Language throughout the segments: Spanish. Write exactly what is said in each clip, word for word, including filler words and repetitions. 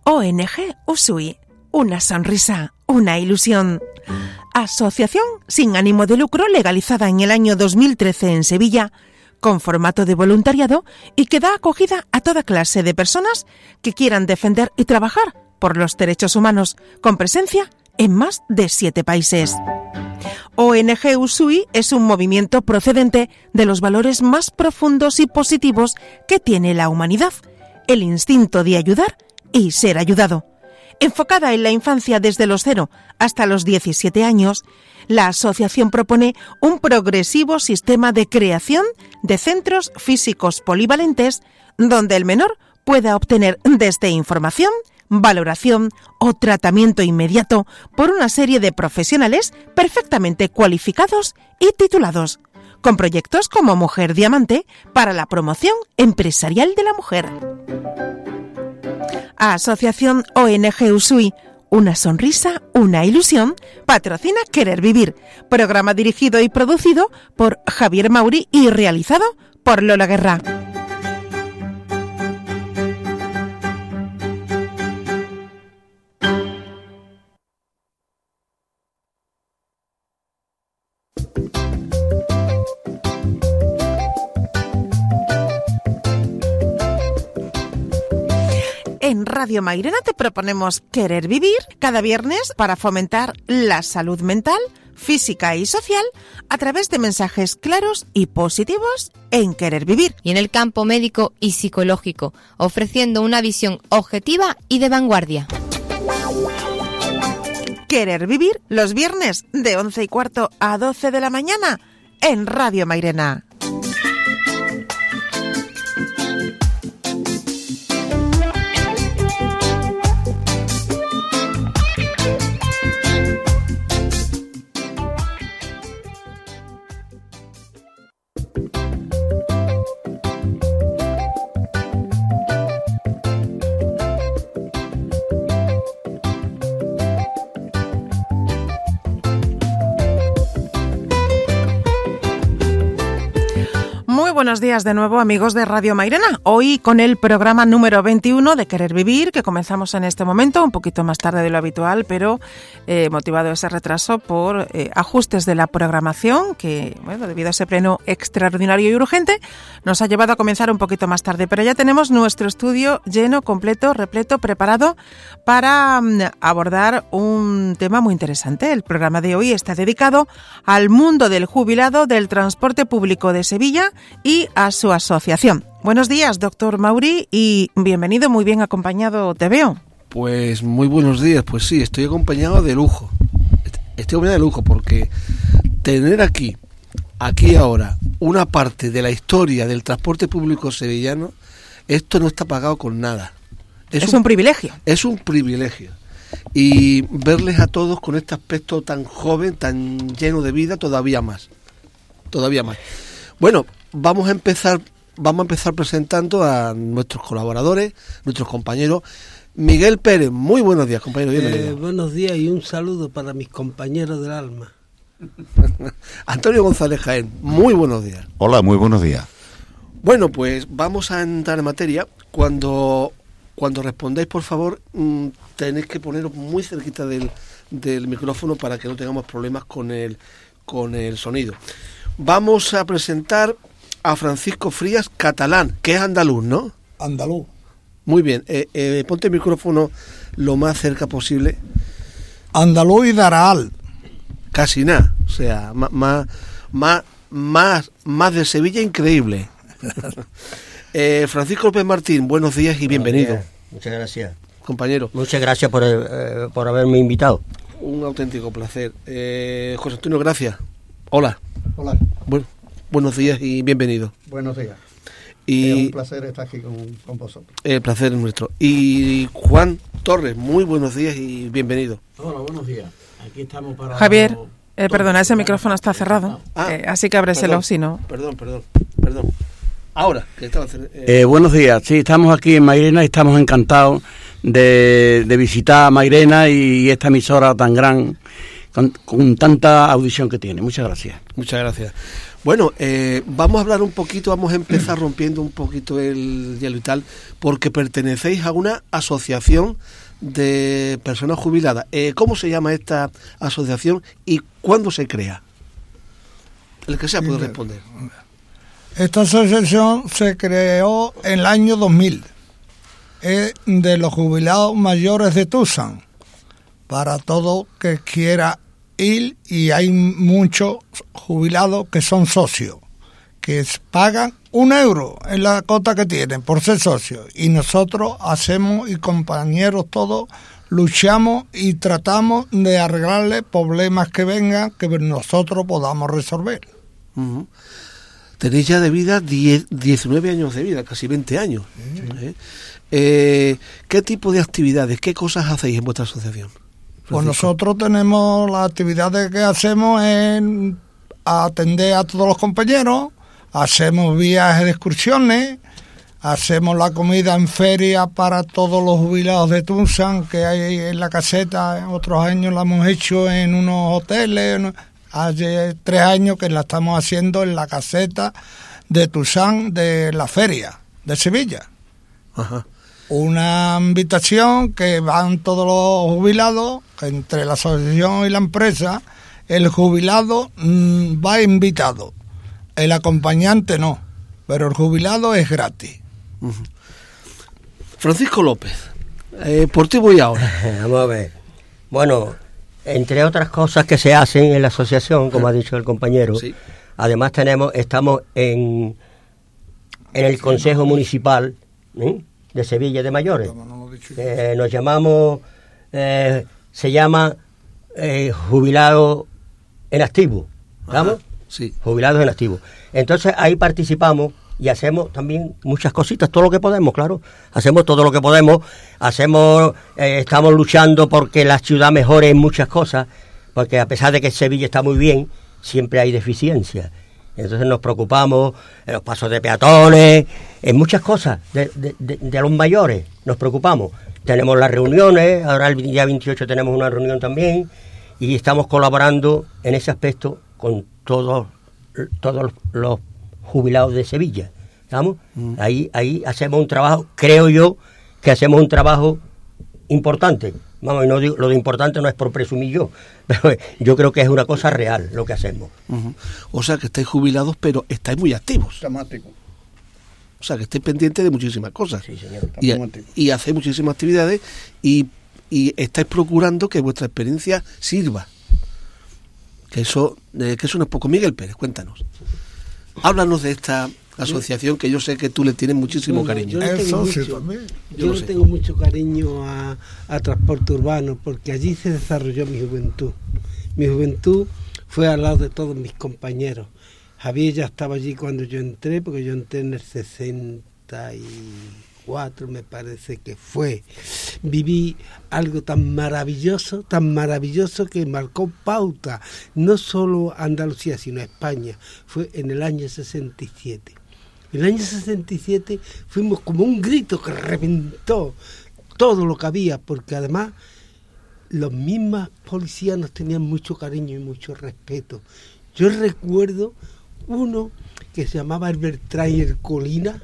O N G Usui, una sonrisa, una ilusión. Asociación sin ánimo de lucro legalizada en el año dos mil trece en Sevilla, con formato de voluntariado y que da acogida a toda clase de personas que quieran defender y trabajar por los derechos humanos, con presencia en más de siete países. O N G Usui es un movimiento procedente de los valores más profundos y positivos que tiene la humanidad, el instinto de ayudar y ser ayudado. Enfocada en la infancia desde los cero hasta los diecisiete años, la asociación propone un progresivo sistema de creación de centros físicos polivalentes donde el menor pueda obtener desde información, valoración o tratamiento inmediato por una serie de profesionales perfectamente cualificados y titulados, con proyectos como Mujer Diamante para la promoción empresarial de la mujer. Asociación O N G Usui, una sonrisa, una ilusión, patrocina Querer Vivir, programa dirigido y producido por Javier Mauri y realizado por Lola Guerra. En Radio Mairena te proponemos Querer Vivir cada viernes para fomentar la salud mental, física y social a través de mensajes claros y positivos en Querer Vivir. Y en el campo médico y psicológico, ofreciendo una visión objetiva y de vanguardia. Querer Vivir los viernes de once y cuarto a doce de la mañana en Radio Mairena. Buenos días de nuevo, amigos de Radio Mairena. Hoy con el programa número veintiuno de Querer Vivir, que comenzamos en este momento, un poquito más tarde de lo habitual, pero eh, motivado ese retraso por eh, ajustes de la programación, que, bueno, debido a ese pleno extraordinario y urgente, nos ha llevado a comenzar un poquito más tarde. Pero ya tenemos nuestro estudio lleno, completo, repleto, preparado para um, abordar un tema muy interesante. El programa de hoy está dedicado al mundo del jubilado del transporte público de Sevilla y a su asociación. Buenos días, doctor Mauri, y bienvenido, muy bien acompañado te veo. Pues muy buenos días, pues sí, estoy acompañado de lujo. Estoy acompañado de lujo porque tener aquí, aquí ahora, una parte de la historia del transporte público sevillano, esto no está pagado con nada. Es, es un, un privilegio. Es un privilegio. Y verles a todos con este aspecto tan joven, tan lleno de vida, todavía más. Todavía más. Bueno, vamos a empezar, vamos a empezar presentando a nuestros colaboradores, nuestros compañeros. Miguel Pérez, muy buenos días, compañero, bienvenido. Eh, buenos días y un saludo para mis compañeros del alma. Antonio González Jaén, muy buenos días. Hola, muy buenos días. Bueno, pues vamos a entrar en materia. Cuando, cuando respondáis, por favor, mmm, tenéis que poneros muy cerquita del, del micrófono para que no tengamos problemas con el, con el sonido. Vamos a presentar a Francisco Frías Catalán, que es andaluz, ¿no? Andaluz. Muy bien, eh, eh, ponte el micrófono lo más cerca posible. Andaluz y Daraal. Casi nada, o sea, más, más, más, más, más de Sevilla increíble. eh, Francisco López Martín, buenos días y bienvenido. Buenos días. Muchas gracias. Compañero. Muchas gracias por, eh, por haberme invitado. Un auténtico placer. Eh, José Antonio, gracias. Hola. Hola. Bueno, buenos días y bienvenido. Buenos días. Y es un placer estar aquí con, con vosotros. El placer es nuestro. Y Juan Torres, muy buenos días y bienvenido. Hola, buenos días. Aquí estamos para... Javier, eh, perdona, ese micrófono está cerrado, ah, eh, así que ábreselo, si no... Perdón, perdón, perdón. Ahora, que estaba... Eh... Eh, buenos días, sí, estamos aquí en Mairena y estamos encantados de, de visitar Mairena y esta emisora tan gran... Con, con tanta audición que tiene. Muchas gracias. Muchas gracias. Bueno, eh, vamos a hablar un poquito, vamos a empezar rompiendo un poquito el hielo y tal, porque pertenecéis a una asociación de personas jubiladas. Eh, ¿Cómo se llama esta asociación y cuándo se crea? El que sea puede responder. Esta asociación se creó en el año dos mil, es de los jubilados mayores de Tucson, para todo que quiera ir, y hay muchos jubilados que son socios, que pagan un euro en la cota que tienen por ser socios, y nosotros hacemos, y compañeros todos, luchamos y tratamos de arreglarle problemas que vengan, que nosotros podamos resolver. Uh-huh. Tenéis ya de vida diez, diecinueve años de vida, casi veinte años. Sí. ¿Eh? Eh, ¿Qué tipo de actividades, qué cosas hacéis en vuestra asociación? Francisco. Pues nosotros tenemos las actividades que hacemos en atender a todos los compañeros, hacemos viajes de excursiones, hacemos la comida en feria para todos los jubilados de Tucson que hay en la caseta. En otros años la hemos hecho en unos hoteles. Hace tres años que la estamos haciendo en la caseta de Tucson de la feria de Sevilla. Ajá. Una invitación que van todos los jubilados, entre la asociación y la empresa. El jubilado mmm, va invitado, el acompañante no, pero el jubilado es gratis. Uh-huh. Francisco López, eh, por ti voy ahora. Vamos a ver. Bueno, entre otras cosas que se hacen en la asociación, como ha dicho el compañero, sí. Además tenemos, estamos en en el Consejo Municipal, ¿eh? de Sevilla de Mayores. Eh, nos llamamos, eh, se llama eh, Jubilado en Activo, ¿vamos? Sí. Jubilados en Activo. Entonces ahí participamos y hacemos también muchas cositas, todo lo que podemos, claro. Hacemos todo lo que podemos, hacemos, eh, estamos luchando porque la ciudad mejore en muchas cosas, porque a pesar de que Sevilla está muy bien, siempre hay deficiencias. Entonces nos preocupamos en los pasos de peatones, en muchas cosas de, de, de, de los mayores, nos preocupamos. Tenemos las reuniones, ahora el día veintiocho tenemos una reunión también, y estamos colaborando en ese aspecto con todos, todos los jubilados de Sevilla, ¿estamos? Mm. Ahí, ahí hacemos un trabajo, creo yo, que hacemos un trabajo importante. Vamos, y no digo, lo de importante no es por presumir yo, pero yo creo que es una cosa real lo que hacemos. Uh-huh. O sea, que estáis jubilados, pero estáis muy activos. Dramático. O sea, que estáis pendientes de muchísimas cosas. Sí, señor. Y, y hacéis muchísimas actividades y, y estáis procurando que vuestra experiencia sirva. Que eso, eh, que eso no es poco. Miguel Pérez, cuéntanos. Háblanos de esta asociación que yo sé que tú le tienes muchísimo bueno, cariño. Yo le tengo, mucho, yo le tengo mucho cariño a, a transporte urbano, porque allí se desarrolló mi juventud. Mi juventud fue al lado de todos mis compañeros. Javier ya estaba allí cuando yo entré, porque yo entré en el sesenta y cuatro, me parece que fue. Viví algo tan maravilloso, tan maravilloso que marcó pauta, no solo Andalucía, sino España. Fue en el año sesenta y siete. En el año sesenta y siete fuimos como un grito que reventó todo lo que había, porque además los mismos policías nos tenían mucho cariño y mucho respeto. Yo recuerdo uno que se llamaba el Bertrán y el Colina,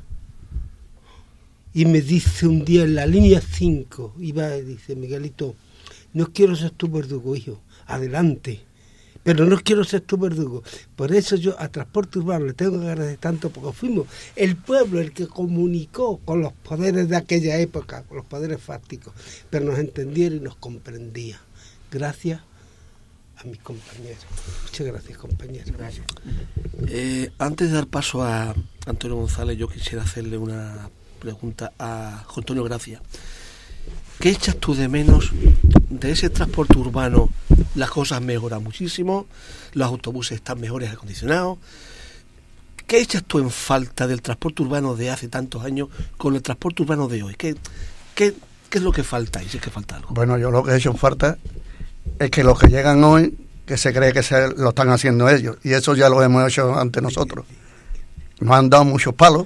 y me dice un día en la línea cinco, iba y dice: Miguelito, no quiero ser tu verdugo, hijo, adelante, pero no quiero ser tu verdugo. Por eso yo a Transporte Urbano le tengo que agradecer tanto, porque fuimos el pueblo el que comunicó con los poderes de aquella época, con los poderes fácticos, pero nos entendieron y nos comprendían. Gracias a mis compañeros. Muchas gracias, compañeros. Gracias. Eh, antes de dar paso a Antonio González, yo quisiera hacerle una pregunta a Antonio Gracia. ¿Qué echas tú de menos de ese transporte urbano? Las cosas mejoran muchísimo, los autobuses están mejores acondicionados. ¿Qué echas tú en falta del transporte urbano de hace tantos años con el transporte urbano de hoy? ¿Qué, qué, qué es lo que falta? ¿Y si es que falta algo? Bueno, yo lo que he hecho en falta es que los que llegan hoy, que se cree que se lo están haciendo ellos, y eso ya lo hemos hecho ante nosotros. Nos han dado muchos palos,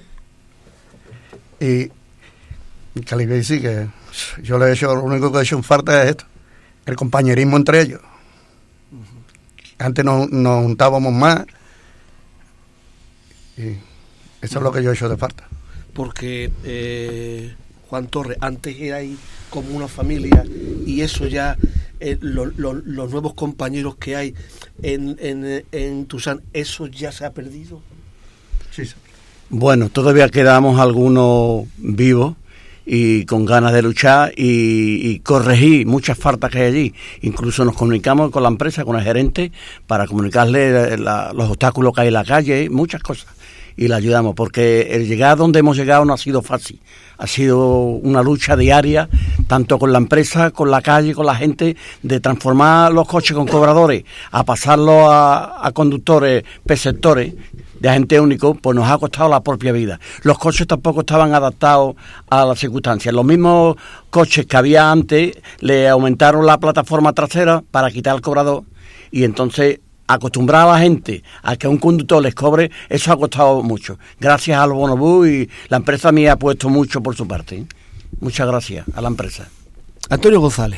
y que le decir que yo le he hecho, lo único que he hecho en falta es esto, el compañerismo entre ellos. Uh-huh. Antes nos, nos juntábamos más, Sí. Eso es lo que yo he hecho de falta. Porque, eh, Juan Torres, antes era ahí como una familia y eso ya, eh, lo, lo, los nuevos compañeros que hay en, en, en Tusán, ¿eso ya se ha perdido? Sí, sí. Bueno, todavía quedamos algunos vivos y con ganas de luchar y, y corregir muchas faltas que hay allí. Incluso nos comunicamos con la empresa, con el gerente, para comunicarle la, los obstáculos que hay en la calle, muchas cosas. Y la ayudamos, porque el llegar donde hemos llegado no ha sido fácil. Ha sido una lucha diaria, tanto con la empresa, con la calle, con la gente, de transformar los coches con cobradores a pasarlos a, a conductores, perceptores, de agente único, pues nos ha costado la propia vida. Los coches tampoco estaban adaptados a las circunstancias. Los mismos coches que había antes le aumentaron la plataforma trasera para quitar el cobrador y entonces acostumbrar a la gente a que un conductor les cobre, eso ha costado mucho. Gracias al bonobús, y la empresa mía ha puesto mucho por su parte, ¿eh? Muchas gracias a la empresa. Antonio González,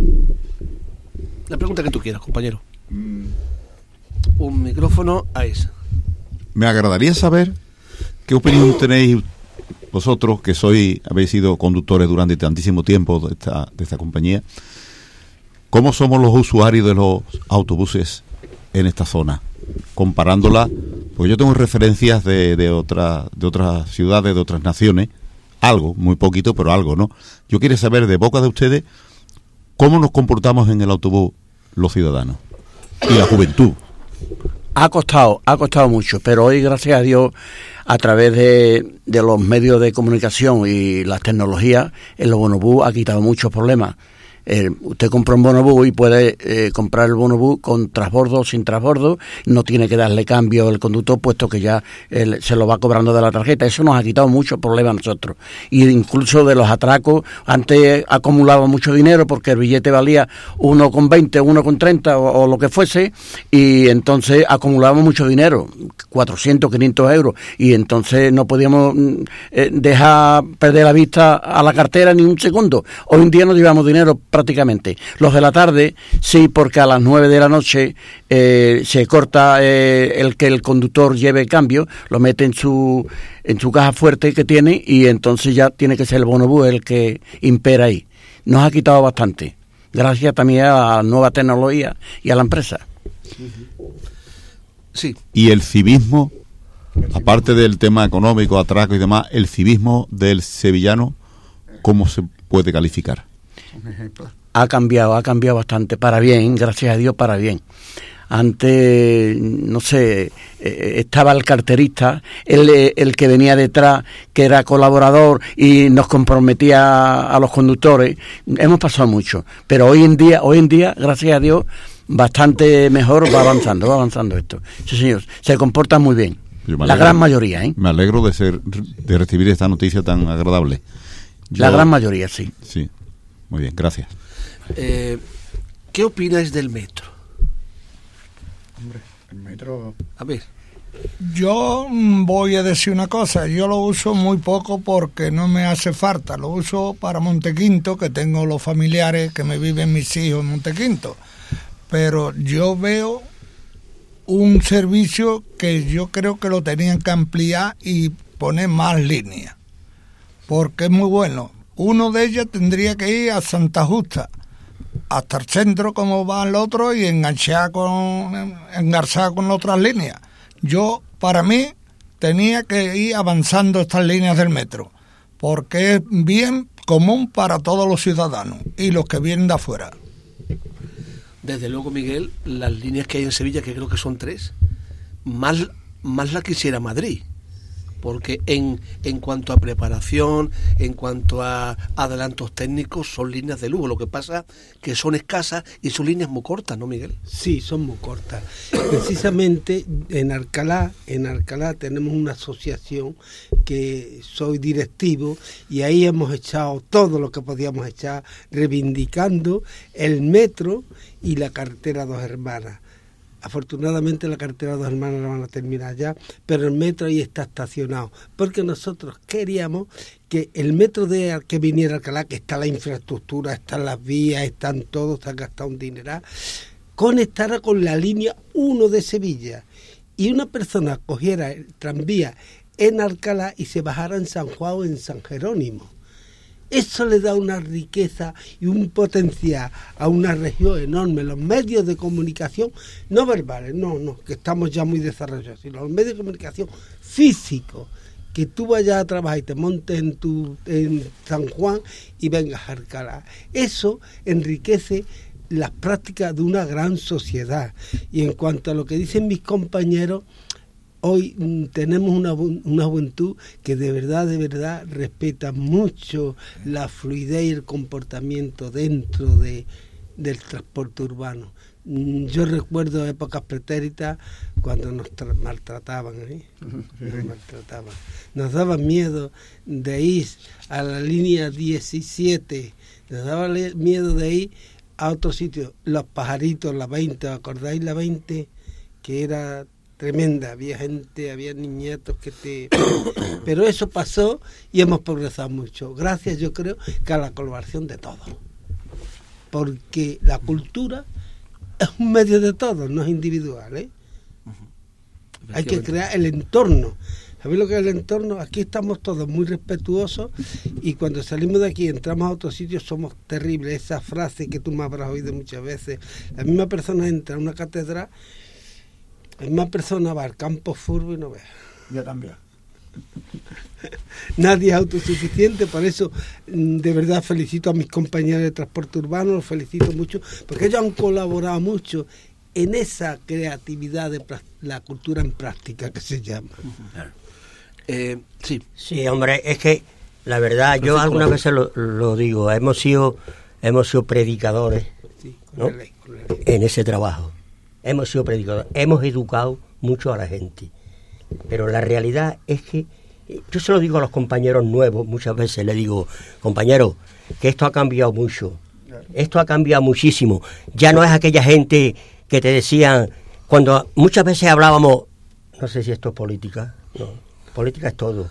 la pregunta que tú quieras, compañero. Mm. Un micrófono a esa. Me agradaría saber qué opinión tenéis vosotros, que sois, habéis sido conductores durante tantísimo tiempo de esta, de esta compañía. ¿Cómo somos los usuarios de los autobuses en esta zona? Comparándola, pues yo tengo referencias de, de, otra, de otras ciudades, de otras naciones, algo, muy poquito, pero algo, ¿no? Yo quiero saber de boca de ustedes cómo nos comportamos en el autobús los ciudadanos y la juventud. Ha costado, ha costado mucho, pero hoy, gracias a Dios, a través de, de los medios de comunicación y las tecnologías, el bonobús ha quitado muchos problemas. Eh, usted compra un bonobús y puede eh, comprar el bonobús con transbordo o sin transbordo, no tiene que darle cambio al conductor, puesto que ya eh, se lo va cobrando de la tarjeta. Eso nos ha quitado muchos problemas a nosotros, y incluso de los atracos. Antes acumulaba mucho dinero porque el billete valía uno con veinte, uno con treinta o, o lo que fuese, y entonces acumulábamos mucho dinero, cuatrocientos, quinientos euros, y entonces no podíamos eh, dejar perder la vista a la cartera ni un segundo. Hoy en día no llevamos dinero prácticamente. Los de la tarde sí, porque a las nueve de la noche eh, se corta eh, el que el conductor lleve cambio, lo mete en su en su caja fuerte que tiene, y entonces ya tiene que ser el bonobús el que impera ahí. Nos ha quitado bastante, gracias también a la nueva tecnología y a la empresa. Sí. Y el civismo, aparte del tema económico, atraco y demás, el civismo del sevillano, ¿cómo se puede calificar? Ha cambiado, ha cambiado bastante, para bien, gracias a Dios, para bien. Antes, no sé, eh, estaba el carterista, el, el que venía detrás, que era colaborador y nos comprometía a los conductores. Hemos pasado mucho, pero hoy en día, hoy en día, gracias a Dios, bastante mejor, va avanzando, va avanzando esto. Sí, señor, se comporta muy bien, alegro, la gran mayoría, ¿eh? Me alegro de ser, de recibir esta noticia tan agradable. Yo, la gran mayoría, sí. Sí. Muy bien, gracias. Eh, ¿Qué opináis del metro? Hombre, el metro... A ver. Yo voy a decir una cosa, yo lo uso muy poco porque no me hace falta. Lo uso para Montequinto, que tengo los familiares que me viven mis hijos en Montequinto. Pero yo veo un servicio que yo creo que lo tenían que ampliar y poner más líneas, porque es muy bueno. Uno de ellos tendría que ir a Santa Justa, hasta el centro como va el otro, y enganchar con, engarzar con otras líneas. Yo, para mí, tenía que ir avanzando estas líneas del metro, porque es bien común para todos los ciudadanos y los que vienen de afuera. Desde luego, Miguel, las líneas que hay en Sevilla, que creo que son tres, más, más la quisiera Madrid. Porque en, en cuanto a preparación, en cuanto a adelantos técnicos, son líneas de lujo. Lo que pasa que son escasas y son líneas muy cortas, ¿no, Miguel? Sí, son muy cortas. Precisamente en Alcalá, en Alcalá tenemos una asociación que soy directivo, y ahí hemos echado todo lo que podíamos echar, reivindicando el metro y la carretera Dos Hermanas. Afortunadamente la carretera Dos Hermanas la van a terminar ya, pero el metro ahí está estacionado, porque nosotros queríamos que el metro de que viniera a Alcalá, que está la infraestructura, están las vías, están todos, se han gastado un dineral, conectara con la línea uno de Sevilla. y una persona cogiera el tranvía en Alcalá y se bajara en San Juan o en San Jerónimo. Eso le da una riqueza y un potencial a una región enorme. Los medios de comunicación, no verbales, no, no, que estamos ya muy desarrollados, sino los medios de comunicación físicos, que tú vayas a trabajar y te montes en, tu, en San Juan y vengas a Alcalá. Eso enriquece las prácticas de una gran sociedad. Y en cuanto a lo que dicen mis compañeros, hoy mm, tenemos una, una juventud que de verdad, de verdad respeta mucho la fluidez y el comportamiento dentro de, del transporte urbano. Mm, yo recuerdo épocas pretéritas cuando nos tra- maltrataban, ¿eh? nos maltrataban. Nos daba miedo de ir a la línea diecisiete, nos daba le- miedo de ir a otro sitio, Los Pajaritos, la veinte, ¿os acordáis la veinte? Que era tremenda, había gente, había niñatos que te... Pero eso pasó y hemos progresado mucho, gracias yo creo que a la colaboración de todos, porque la cultura es un medio de todos, no es individual, ¿eh? Uh-huh. Hay que crear el entorno. ¿Sabéis lo que es el entorno? Aquí estamos todos muy respetuosos y cuando salimos de aquí entramos a otros sitios somos terribles. Esa frase que tú me habrás oído muchas veces, la misma persona entra a una catedral, la misma persona va al campo furbo y no ve. Yo también. Nadie es autosuficiente, por eso de verdad felicito a mis compañeros de transporte urbano, los felicito mucho, porque ellos han colaborado mucho en esa creatividad de la cultura en práctica que se llama. Claro. Eh, sí. Sí, hombre, es que la verdad, yo algunas veces lo, lo digo, hemos sido hemos sido predicadores, sí, ¿no? ley, ley. En ese trabajo. Hemos sido predicadores, hemos educado mucho a la gente. Pero la realidad es que yo se lo digo a los compañeros nuevos, muchas veces le digo, compañeros, que esto ha cambiado mucho. Esto ha cambiado muchísimo. Ya no es aquella gente que te decían, cuando muchas veces hablábamos, no sé si esto es política, no. Política es todo.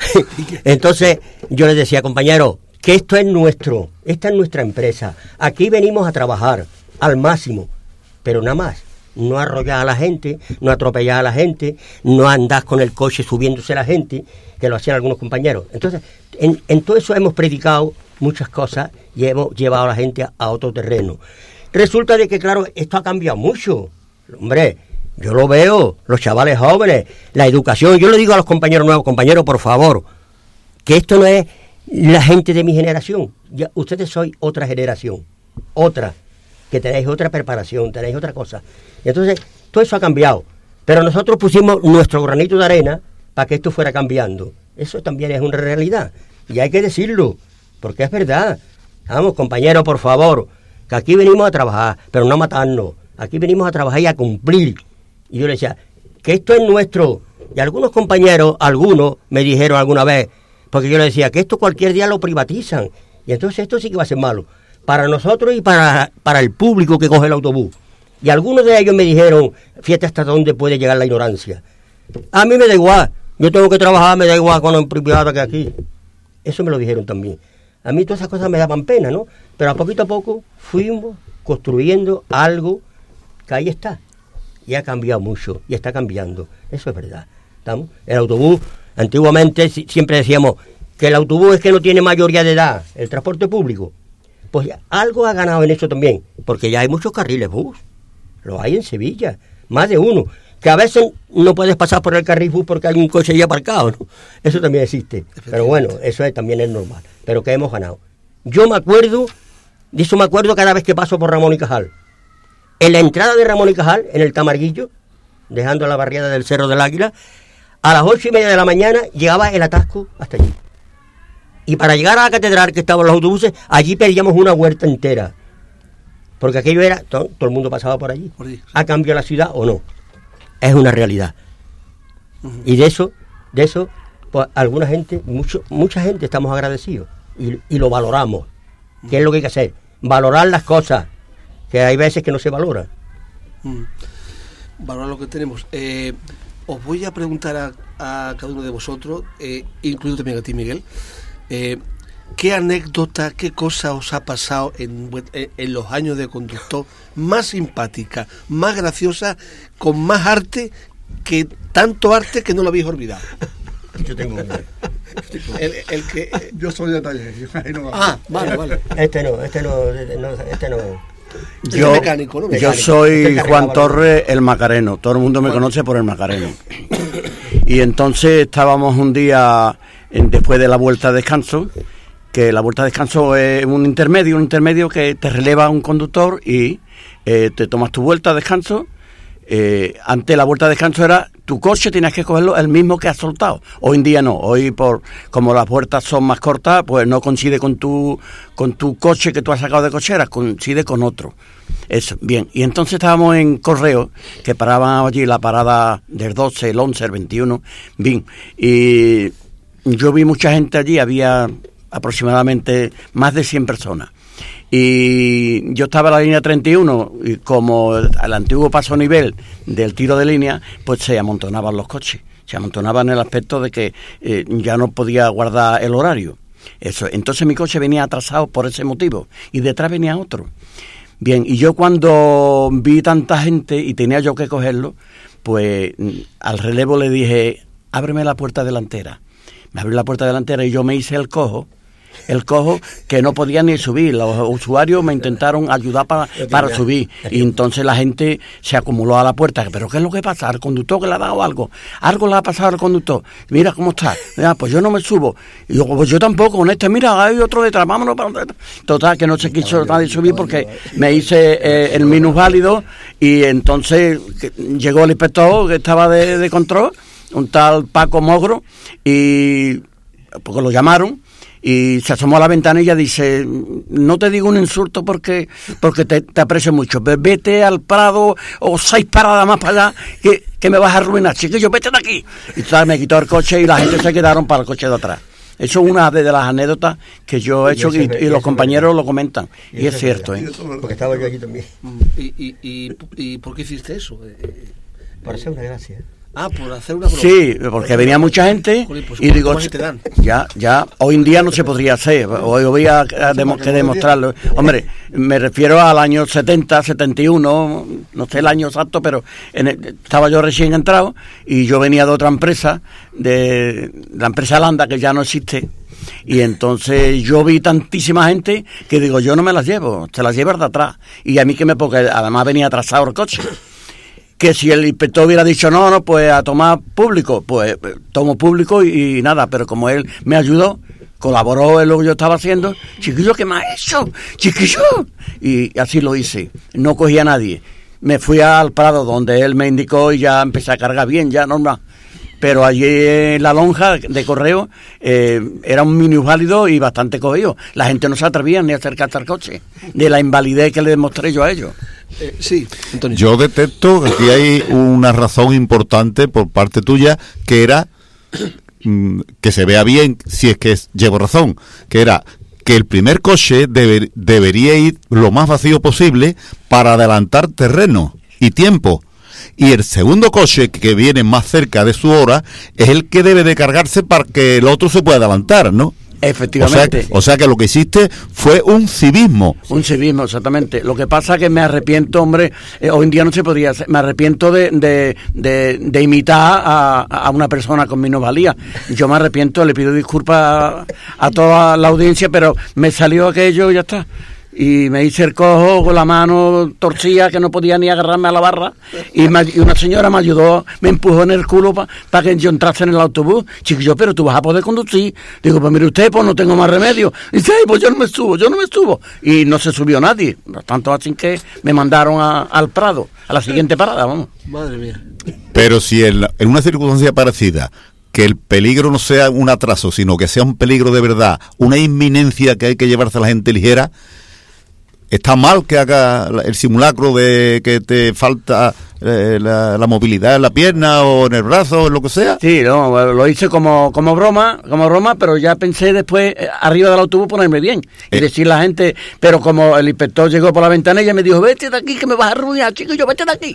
Entonces yo les decía, compañero, que esto es nuestro, esta es nuestra empresa. Aquí venimos a trabajar al máximo, pero nada más. No arrollar a la gente, no atropellar a la gente, no andar con el coche subiéndose a la gente, que lo hacían algunos compañeros. Entonces, en, en todo eso hemos predicado muchas cosas y hemos llevado a la gente a, a otro terreno. Resulta de que, claro, esto ha cambiado mucho. Hombre, yo lo veo, los chavales jóvenes, la educación. Yo le digo a los compañeros nuevos, compañeros, por favor, que esto no es la gente de mi generación. Ya, ustedes sois otra generación, otra, que tenéis otra preparación, tenéis otra cosa. Y entonces, todo eso ha cambiado. Pero nosotros pusimos nuestro granito de arena para que esto fuera cambiando. Eso también es una realidad. Y hay que decirlo, porque es verdad. Vamos, compañeros, por favor, que aquí venimos a trabajar, pero no a matarnos. Aquí venimos a trabajar y a cumplir. Y yo le decía, que esto es nuestro. Y algunos compañeros, algunos, me dijeron alguna vez, porque yo le decía, que esto cualquier día lo privatizan. Y entonces esto sí que va a ser malo. Para nosotros y para, para el público que coge el autobús. Y algunos de ellos me dijeron, fíjate hasta dónde puede llegar la ignorancia. A mí me da igual, yo tengo que trabajar, me da igual con la privada que aquí. Eso me lo dijeron también. A mí todas esas cosas me daban pena, ¿no? Pero a poquito a poco fuimos construyendo algo que ahí está. Y ha cambiado mucho, y está cambiando. Eso es verdad. ¿Estamos? El autobús, antiguamente siempre decíamos que el autobús es que no tiene mayoría de edad, el transporte público. Pues algo ha ganado en eso también, porque ya hay muchos carriles bus. Lo hay en Sevilla, más de uno. Que a veces no puedes pasar por el carril bus porque hay un coche ya aparcado, ¿no? Eso también existe. Pero bueno, eso es, también es normal. Pero que hemos ganado. Yo me acuerdo, de eso me acuerdo cada vez que paso por Ramón y Cajal. En la entrada de Ramón y Cajal, en el Tamarguillo, dejando la barriada del Cerro del Águila, a las ocho y media de la mañana llegaba el atasco hasta allí. Y para llegar a la catedral que estaban los autobuses, allí perdíamos una huerta entera. Porque aquello era, todo, todo el mundo pasaba por allí. Por allí. ¿Ha cambiado la ciudad o no? Es una realidad. Uh-huh. Y de eso, de eso, pues alguna gente, mucho, mucha gente estamos agradecidos. Y, y lo valoramos. Uh-huh. ¿Qué es lo que hay que hacer? Valorar las cosas, que hay veces que no se valoran. Uh-huh. Valorar lo que tenemos. Eh, os voy a preguntar a, a cada uno de vosotros, eh, incluido también a ti, Miguel, eh, ¿qué anécdota, qué cosa os ha pasado en, en los años de conductor más simpática, más graciosa, con más arte que tanto arte que no lo habéis olvidado. Yo tengo uno. El, el que yo soy de taller. No ah, vale, vale. Este no, este no, este no. Yo, mecánico, ¿no? Yo soy Juan Torres, el Macareno. Todo el mundo me conoce por el Macareno. Y entonces estábamos un día en, después de la vuelta de descanso, que la vuelta de descanso es un intermedio, un intermedio que te releva un conductor y eh, te tomas tu vuelta de descanso. Eh, antes la vuelta de descanso era tu coche, tienes que cogerlo el mismo que has soltado. Hoy en día no, hoy por como las vueltas son más cortas, pues no coincide con tu con tu coche que tú has sacado de cochera, coincide con otro. Eso, bien. Y entonces estábamos en Correo, que paraban allí la parada del doce, el once, el veintiuno, bien. Y yo vi mucha gente allí, había aproximadamente más de cien personas. Y yo estaba en la línea treinta y uno y como al antiguo paso nivel del tiro de línea, pues se amontonaban los coches, se amontonaban en el aspecto de que eh, ya no podía guardar el horario. Eso, entonces mi coche venía atrasado por ese motivo y detrás venía otro. Bien, y yo cuando vi tanta gente y tenía yo que cogerlo, pues al relevo le dije, ábreme la puerta delantera. Me abrió la puerta delantera y yo me hice el cojo. El cojo que no podía ni subir, los usuarios me intentaron ayudar para, para subir y entonces la gente se acumuló a la puerta. ¿Pero qué es lo que pasa? ¿Al conductor que le ha dado algo? ¿Algo le ha pasado al conductor? Mira cómo está. Mira, pues yo no me subo. Y yo, pues yo tampoco, con este, mira, hay otro detrás, vámonos para detrás. Total, que no se quiso nadie subir porque me hice eh, el minusválido y entonces que, llegó el inspector que estaba de, de control, un tal Paco Mogro, y porque lo llamaron. Y se asomó a la ventanilla y dice, no te digo un insulto porque porque te, te aprecio mucho, pero vete al Prado o seis paradas más para allá que, que me vas a arruinar, chiquillo, vete de aquí. Y tal, me quitó el coche y la gente se quedaron para el coche de atrás. Eso es una de las anécdotas que yo he hecho y, y, y los compañeros lo comentan. Y, y es cierto, ¿eh? Porque estaba yo allí también. ¿Y, y, y, y por qué hiciste eso? Para hacer una gracia. Ah, por hacer una broma. Sí, porque venía mucha gente y digo, ya, ya, hoy en día no se podría hacer, hoy había que demostrarlo. Hombre, me refiero al año setenta, setenta y uno, no sé el año exacto, pero en el, estaba yo recién entrado y yo venía de otra empresa, de la empresa Landa, que ya no existe. Y entonces yo vi tantísima gente que digo, yo no me las llevo, se las llevas de atrás. Y a mí que me, porque además venía atrasado el coche. Que si el inspector hubiera dicho no, no, pues a tomar público, pues tomo público y, y nada, pero como él me ayudó, colaboró en lo que yo estaba haciendo, chiquillo, ¿qué me ha hecho? Chiquillo. Y así lo hice, no cogí a nadie. Me fui al Prado donde él me indicó y ya empecé a cargar bien, ya normal. Pero allí en la lonja de Correo eh, era un minusválido y bastante cogido. La gente no se atrevía ni a acercarse al coche, de la invalidez que le demostré yo a ellos. Eh, sí, Antonio. Yo detecto que aquí hay una razón importante por parte tuya, que era mm, que se vea bien, si es que es, llevo razón, que era que el primer coche debe, debería ir lo más vacío posible para adelantar terreno y tiempo. Y el segundo coche, que viene más cerca de su hora, es el que debe de cargarse para que el otro se pueda adelantar, ¿no? Efectivamente. O sea, o sea que lo que hiciste fue un civismo. Un civismo, exactamente. Lo que pasa es que me arrepiento, hombre, eh, hoy en día no se podría hacer, me arrepiento de, de, de, de imitar a, a una persona con minusvalía. Yo me arrepiento, le pido disculpas a, a toda la audiencia, pero me salió aquello y ya está. Y me hice el cojo con la mano torcida que no podía ni agarrarme a la barra y, me, y una señora me ayudó, me empujó en el culo para pa que yo entrase en el autobús. Chiquillo, pero tú vas a poder conducir. Digo, pues mire usted, pues no tengo más remedio. Y dice, ay, pues yo no me subo, yo no me subo. Y no se subió nadie. Tanto así que me mandaron a, al Prado, a la siguiente parada, vamos. Madre mía. Pero si en, en una circunstancia parecida, que el peligro no sea un atraso, sino que sea un peligro de verdad, una inminencia que hay que llevarse a la gente ligera, ¿está mal que haga el simulacro de que te falta eh, la, la movilidad en la pierna o en el brazo o en lo que sea? Sí, no, lo hice como como broma, como broma, pero ya pensé después, eh, arriba del autobús, ponerme bien y eh. decir a la gente, pero como el inspector llegó por la ventanilla y me dijo, vete de aquí que me vas a arruinar, chico, yo vete de aquí.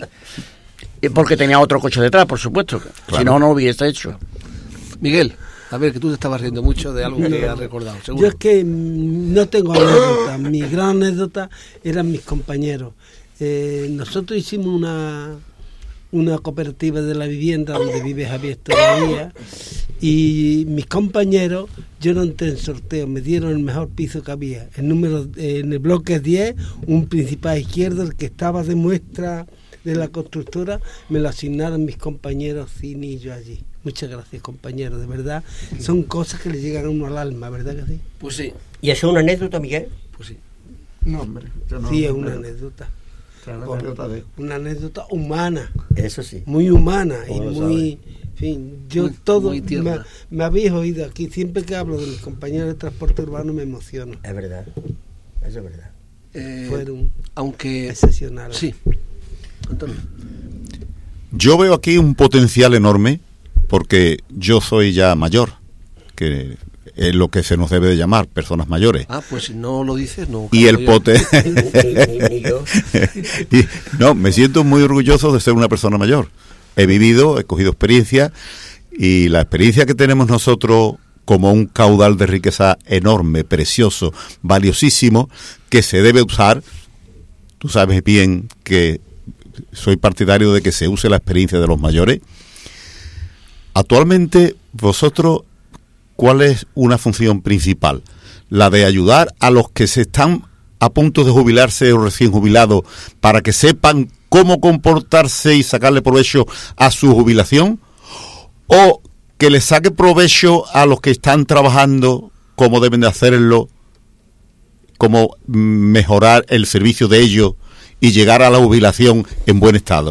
Y porque tenía otro coche detrás, por supuesto, claro. Si no, no lo hubiese hecho. Miguel. A ver, que tú te estabas riendo mucho de algo que has recordado, seguro. Yo es que no tengo anécdota. Mi gran anécdota eran mis compañeros. Eh, nosotros hicimos una una cooperativa de la vivienda donde vive Javier todavía, y mis compañeros, yo no entré en sorteo, me dieron el mejor piso que había, el número eh, en el bloque diez, un principal izquierdo, el que estaba de muestra de la constructora, me lo asignaron mis compañeros Cini y yo allí. Muchas gracias, compañeros, de verdad, son cosas que le llegan a uno al alma, ¿verdad que sí? Pues sí. ¿Y eso es una anécdota, Miguel? Pues sí. No, hombre. No, sí, es no, una no. anécdota. Por, una anécdota humana. Eso sí. Muy humana y Todo muy... En fin, yo Muy- todo... muy me, tierna. me habéis oído aquí, siempre que hablo de mis compañeros de transporte urbano me emociono. Es verdad. Eso es verdad. Eh, Fueron aunque... excepcionales. Sí. Antonio. Yo veo aquí un potencial enorme porque yo soy ya mayor, que es lo que se nos debe de llamar, personas mayores. Ah, pues si no lo dices, no. Y el yo. pote... Ni- ni yo. Y, no, me siento muy orgulloso de ser una persona mayor. He vivido, he cogido experiencia y la experiencia que tenemos nosotros como un caudal de riqueza enorme, precioso, valiosísimo, que se debe usar. Tú sabes bien que soy partidario de que se use la experiencia de los mayores. Actualmente, vosotros, ¿cuál es una función principal? La de ayudar a los que se están a punto de jubilarse o recién jubilados para que sepan cómo comportarse y sacarle provecho a su jubilación, o que le saque provecho a los que están trabajando, cómo deben de hacerlo, cómo mejorar el servicio de ellos y llegar a la jubilación en buen estado.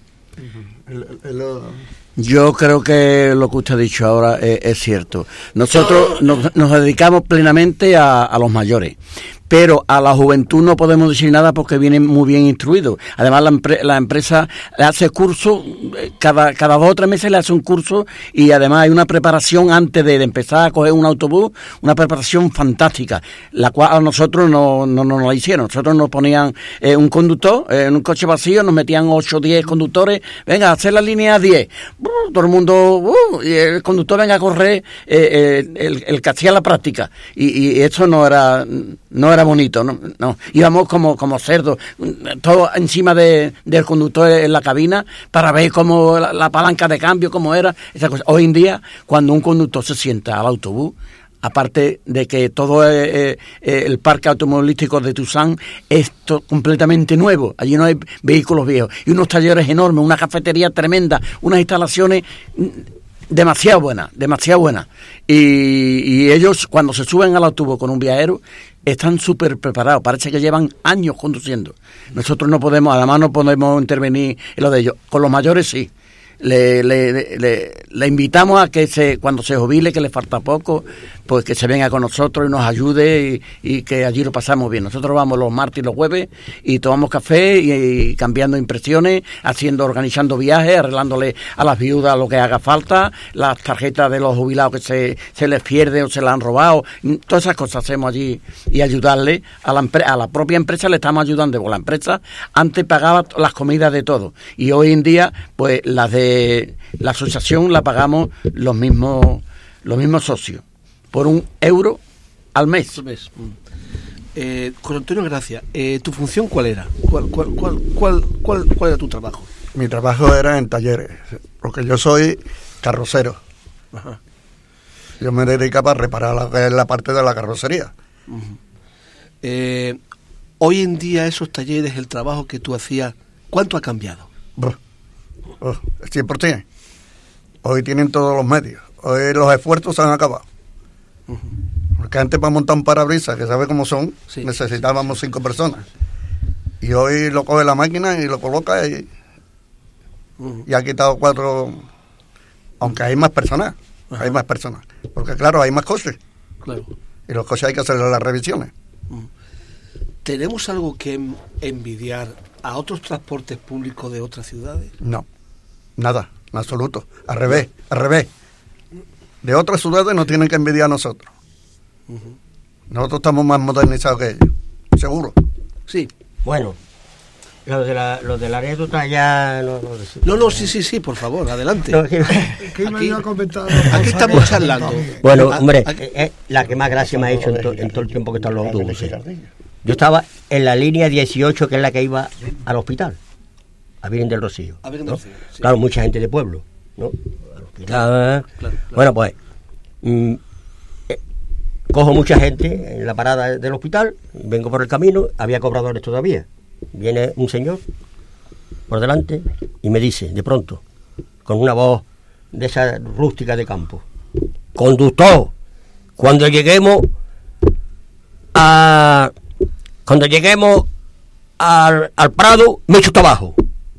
El, el, el, Yo creo que lo que usted ha dicho ahora es, es cierto. Nosotros nos, nos dedicamos plenamente a, a los mayores, pero a la juventud no podemos decir nada porque vienen muy bien instruidos. Además, la, empre- la empresa le hace curso, cada, cada dos o tres meses le hace un curso, y además hay una preparación antes de, de empezar a coger un autobús, una preparación fantástica, la cual a nosotros no, no, no nos la hicieron. Nosotros nos ponían eh, un conductor eh, en un coche vacío, nos metían ocho o diez conductores, venga, a hacer la línea diez. Uh, todo el mundo, uh, y el conductor venga a correr, eh, eh, el, el que hacía la práctica. Y, y eso no era... no era bonito, no, no. Íbamos como, como cerdos, todo encima de, del conductor en la cabina para ver cómo la, la palanca de cambio, cómo era, esa cosa. Hoy en día, cuando un conductor se sienta al autobús, aparte de que todo eh, eh, el parque automovilístico de Tusán es to- completamente nuevo, allí no hay vehículos viejos, y unos talleres enormes, una cafetería tremenda, unas instalaciones demasiado buenas, demasiado buenas. Y, y ellos, cuando se suben al autobús con un viajero, están súper preparados, parece que llevan años conduciendo. Nosotros no podemos, además no podemos intervenir en lo de ellos. Con los mayores sí. Le, le, le, le invitamos a que se, cuando se jubile, que le falta poco, pues que se venga con nosotros y nos ayude, y, y que allí lo pasamos bien. Nosotros vamos los martes y los jueves y tomamos café y, y cambiando impresiones, haciendo, organizando viajes, arreglándole a las viudas lo que haga falta, las tarjetas de los jubilados que se, se les pierden o se las han robado, todas esas cosas hacemos allí, y ayudarle a la, empre- a la propia empresa le estamos ayudando, porque la empresa antes pagaba las comidas de todo, y hoy en día pues las de la asociación la pagamos los mismos los mismos socios por un euro al mes. ¿Ves? Eh, con Antonio Gracia, eh, ¿tu función cuál era? ¿Cuál, cuál, cuál, cuál, cuál, cuál era tu trabajo? Mi trabajo era en talleres, porque yo soy carrocero. Ajá. Yo me dedicaba a reparar la, que es la parte de la carrocería. Uh-huh. Eh, hoy en día esos talleres, el trabajo que tú hacías, ¿cuánto ha cambiado? Buh. Oh, cien por ciento. Hoy tienen todos los medios. Hoy los esfuerzos se han acabado. Uh-huh. Porque antes para montar un parabrisas, que sabe cómo son, Sí. necesitábamos cinco personas. Y hoy lo coge la máquina y lo coloca y, Uh-huh. y ha quitado cuatro. Aunque hay más personas. Ajá. Hay más personas. Porque claro, hay más coches. Claro. Y los coches hay que hacerle las revisiones. ¿Tenemos algo que en- envidiar a otros transportes públicos de otras ciudades? No. Nada. En absoluto. Al revés. Al revés. De otras ciudades no tienen que envidiar a nosotros. Uh-huh. Nosotros estamos más modernizados que ellos. Seguro. Sí. Bueno, lo de la, lo de la anécdota ya no... No, No, no, sí, sí, sí, por favor, adelante. no, que- ¿Qué iba yo a comentar? Aquí estamos charlando. Bueno, Ah, hombre, aquí- eh, eh, la que más gracia me ha hecho en, to- en todo el tiempo que están los autobuses. Yo estaba en la línea dieciocho, que es la que iba al hospital. a Virgen del Rocío. A Virgen ¿no? del Rocío, sí. Claro, mucha gente de pueblo, ¿no? Al hospital. Claro, claro. Bueno, pues mm, eh, cojo mucha gente en la parada del hospital, vengo por el camino, había cobradores todavía. Viene un señor por delante y me dice, de pronto, con una voz de esa rústica de campo: conductor, cuando lleguemos a cuando lleguemos al, al Prado, me echo hasta abajo.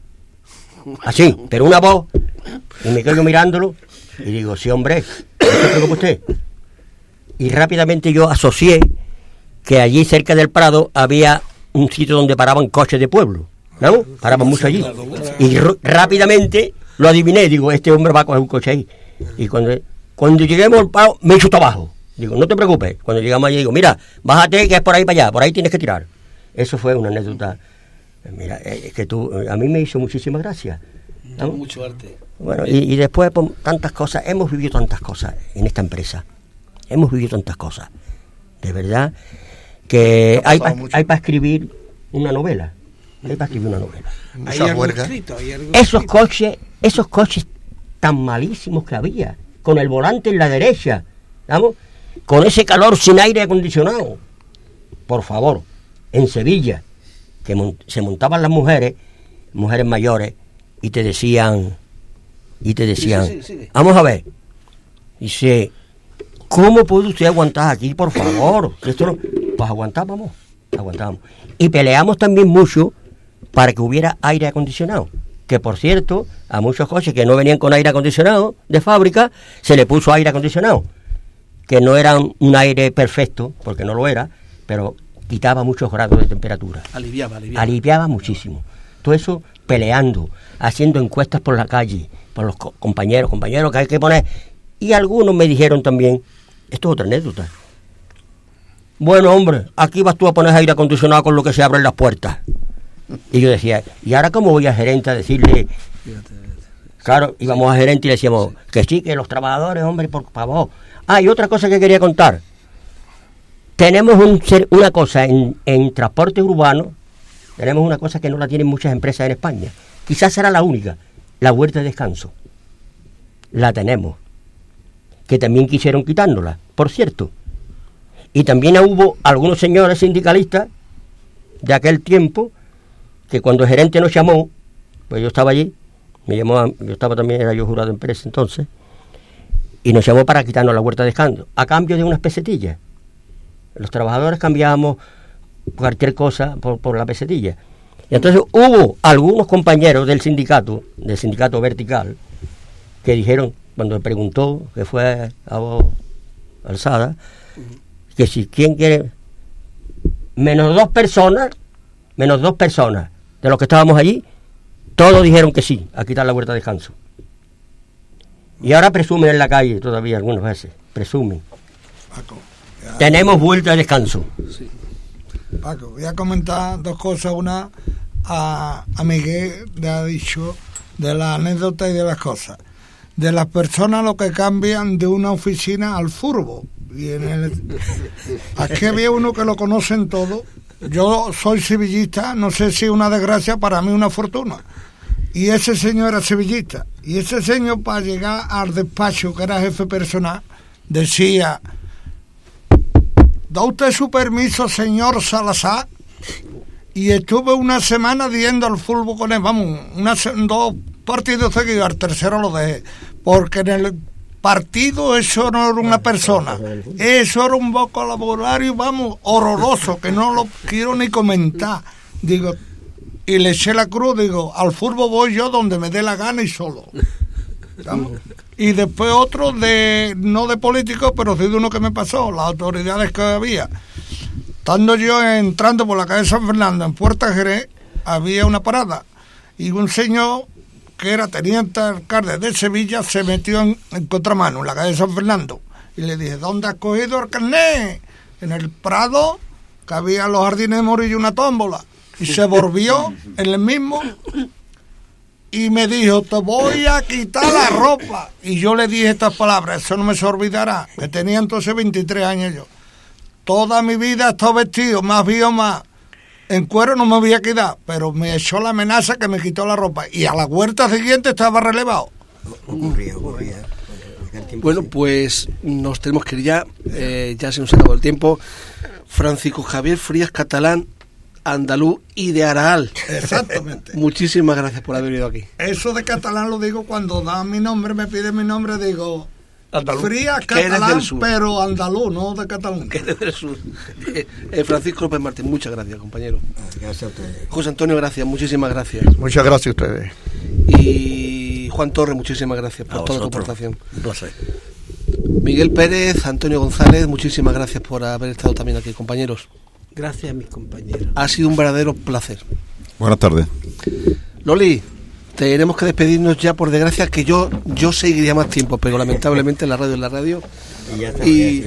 Así, pero una voz, y me quedo mirándolo y digo, sí, hombre, no se preocupe usted. Y rápidamente yo asocié que allí cerca del Prado había un sitio donde paraban coches de pueblo, ¿no? Paraban mucho allí. Y r- rápidamente lo adiviné, digo, este hombre va a coger un coche ahí. Y cuando, cuando lleguemos al Prado, me echo hasta abajo. Digo, no te preocupes. Cuando llegamos allí, digo, mira, bájate que es por ahí para allá, por ahí tienes que tirar. Eso fue una anécdota. Mira, es que tú, a mí me hizo muchísima gracia, ¿no? Mucho arte. Bueno, y, y después, pues, tantas cosas, hemos vivido tantas cosas en esta empresa. Hemos vivido tantas cosas. De verdad que hay para hay pa escribir una novela. Hay para escribir una novela. ¿Hay algo escrito? ¿Hay algo Esos escrito? coches, esos coches tan malísimos que había, con el volante en la derecha, ¿vamos? Con ese calor sin aire acondicionado. Por favor, en Sevilla, que mon se montaban las mujeres, mujeres mayores, y te decían, y te decían, Sí, sí, sí, sí. vamos a ver, dice, ¿cómo puede usted aguantar aquí, por favor? Que esto no... Pues aguantábamos, aguantábamos. Y peleamos también mucho para que hubiera aire acondicionado. Que, por cierto, a muchos coches que no venían con aire acondicionado de fábrica, se le puso aire acondicionado. Que no era un aire perfecto, porque no lo era, pero quitaba muchos grados de temperatura. Aliviaba, aliviaba. Aliviaba muchísimo. Todo eso peleando, haciendo encuestas por la calle, por los co compañeros, compañeros que hay que poner. Y algunos me dijeron también, esto es otra anécdota. Bueno, hombre, aquí vas tú a poner aire acondicionado con lo que se abren las puertas. Y yo decía, ¿y ahora cómo voy a gerente a decirle? Claro, íbamos a gerente y le decíamos, que sí, que los trabajadores, hombre, por favor. Ah, y otra cosa que quería contar. Tenemos un, una cosa en, en transporte urbano, tenemos una cosa que no la tienen muchas empresas en España. Quizás será la única, la huerta de descanso. La tenemos. Que también quisieron quitándola, por cierto. Y también hubo algunos señores sindicalistas de aquel tiempo que cuando el gerente nos llamó, pues yo estaba allí, me llamó, a, yo estaba también, era yo jurado de empresa entonces, y nos llamó para quitarnos la huerta de descanso, a cambio de unas pesetillas. Los trabajadores cambiábamos cualquier cosa por, por la pesetilla. Y entonces hubo algunos compañeros del sindicato, del sindicato vertical, que dijeron, cuando me preguntó, que fue a voz alzada, que si quién quiere, menos dos personas, menos dos personas de los que estábamos allí, todos dijeron que sí, a quitar la huerta de descanso. Y ahora presumen en la calle todavía algunas veces, presumen. Paco, ya, tenemos vuelta de descanso. Sí. Paco, voy a comentar dos cosas. Una, a, a Miguel le ha dicho de la anécdota y de las cosas. De las personas lo que cambian de una oficina al furbo. Y en el, aquí había uno que lo conocen todos. Yo soy sevillista, no sé si una desgracia, para mí una fortuna. Y ese señor era sevillista. Y ese señor, para llegar al despacho, que era jefe personal, decía: ¿da usted su permiso, señor Salazar? Y estuve una semana yendo al fútbol con él, vamos, una, dos partidos seguidos, al tercero lo dejé, porque en el partido eso no era una persona, eso era un vocabulario, vamos, horroroso, que no lo quiero ni comentar. Digo, y le eché la cruz, digo, al fútbol voy yo donde me dé la gana y solo. ¿Estamos? Y después otro de, no de político, pero sí de uno que me pasó, las autoridades que había. Estando yo entrando por la calle San Fernando, en Puerta Jerez, había una parada, y un señor que era teniente alcalde de Sevilla se metió en, en contramano, en la calle San Fernando, y le dije: ¿dónde has cogido el carnet? En el Prado, que había los jardines de Morillo y una tómbola, y se volvió en el mismo y me dijo: te voy a quitar la ropa. Y yo le dije estas palabras, eso no me se olvidará, que tenía entonces veintitrés años yo. Toda mi vida he estado vestido, más bien más, en cuero no me voy a quedar, pero me echó la amenaza que me quitó la ropa. Y a la huerta siguiente estaba relevado. Ocurría, ocurría. Bueno, pues nos tenemos que ir ya, eh, ya se nos acabó el tiempo. Francisco Javier Frías Catalán, andaluz y de Araal. Exactamente. Muchísimas gracias por haber venido aquí. Eso de catalán lo digo cuando da mi nombre, me pide mi nombre, digo andaluz. Frías Catalán, pero andaluz, no de Cataluña. Que eres del sur. Eh, eh, Francisco López Martín, muchas gracias, compañero. Gracias a ustedes. José Antonio, gracias, muchísimas gracias. Muchas gracias a ustedes. Y Juan Torres, muchísimas gracias por A toda tu vosotros. aportación. Un placer. Miguel Pérez, Antonio González, muchísimas gracias por haber estado también aquí, compañeros. Gracias a mis compañeros. Ha sido un verdadero placer. Buenas tardes. Loli, tenemos que despedirnos ya, por desgracia, que yo yo seguiría más tiempo, pero lamentablemente la radio es la radio. Y ya está. Y,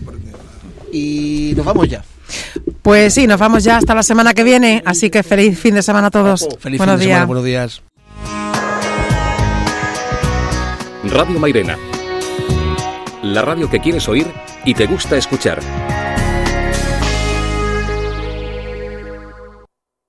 y nos vamos ya. Pues sí, nos vamos ya hasta la semana que viene, así que feliz fin de semana a todos. Feliz Buenos fin de días. semana, buenos días. Radio Mairena. La radio que quieres oír y te gusta escuchar.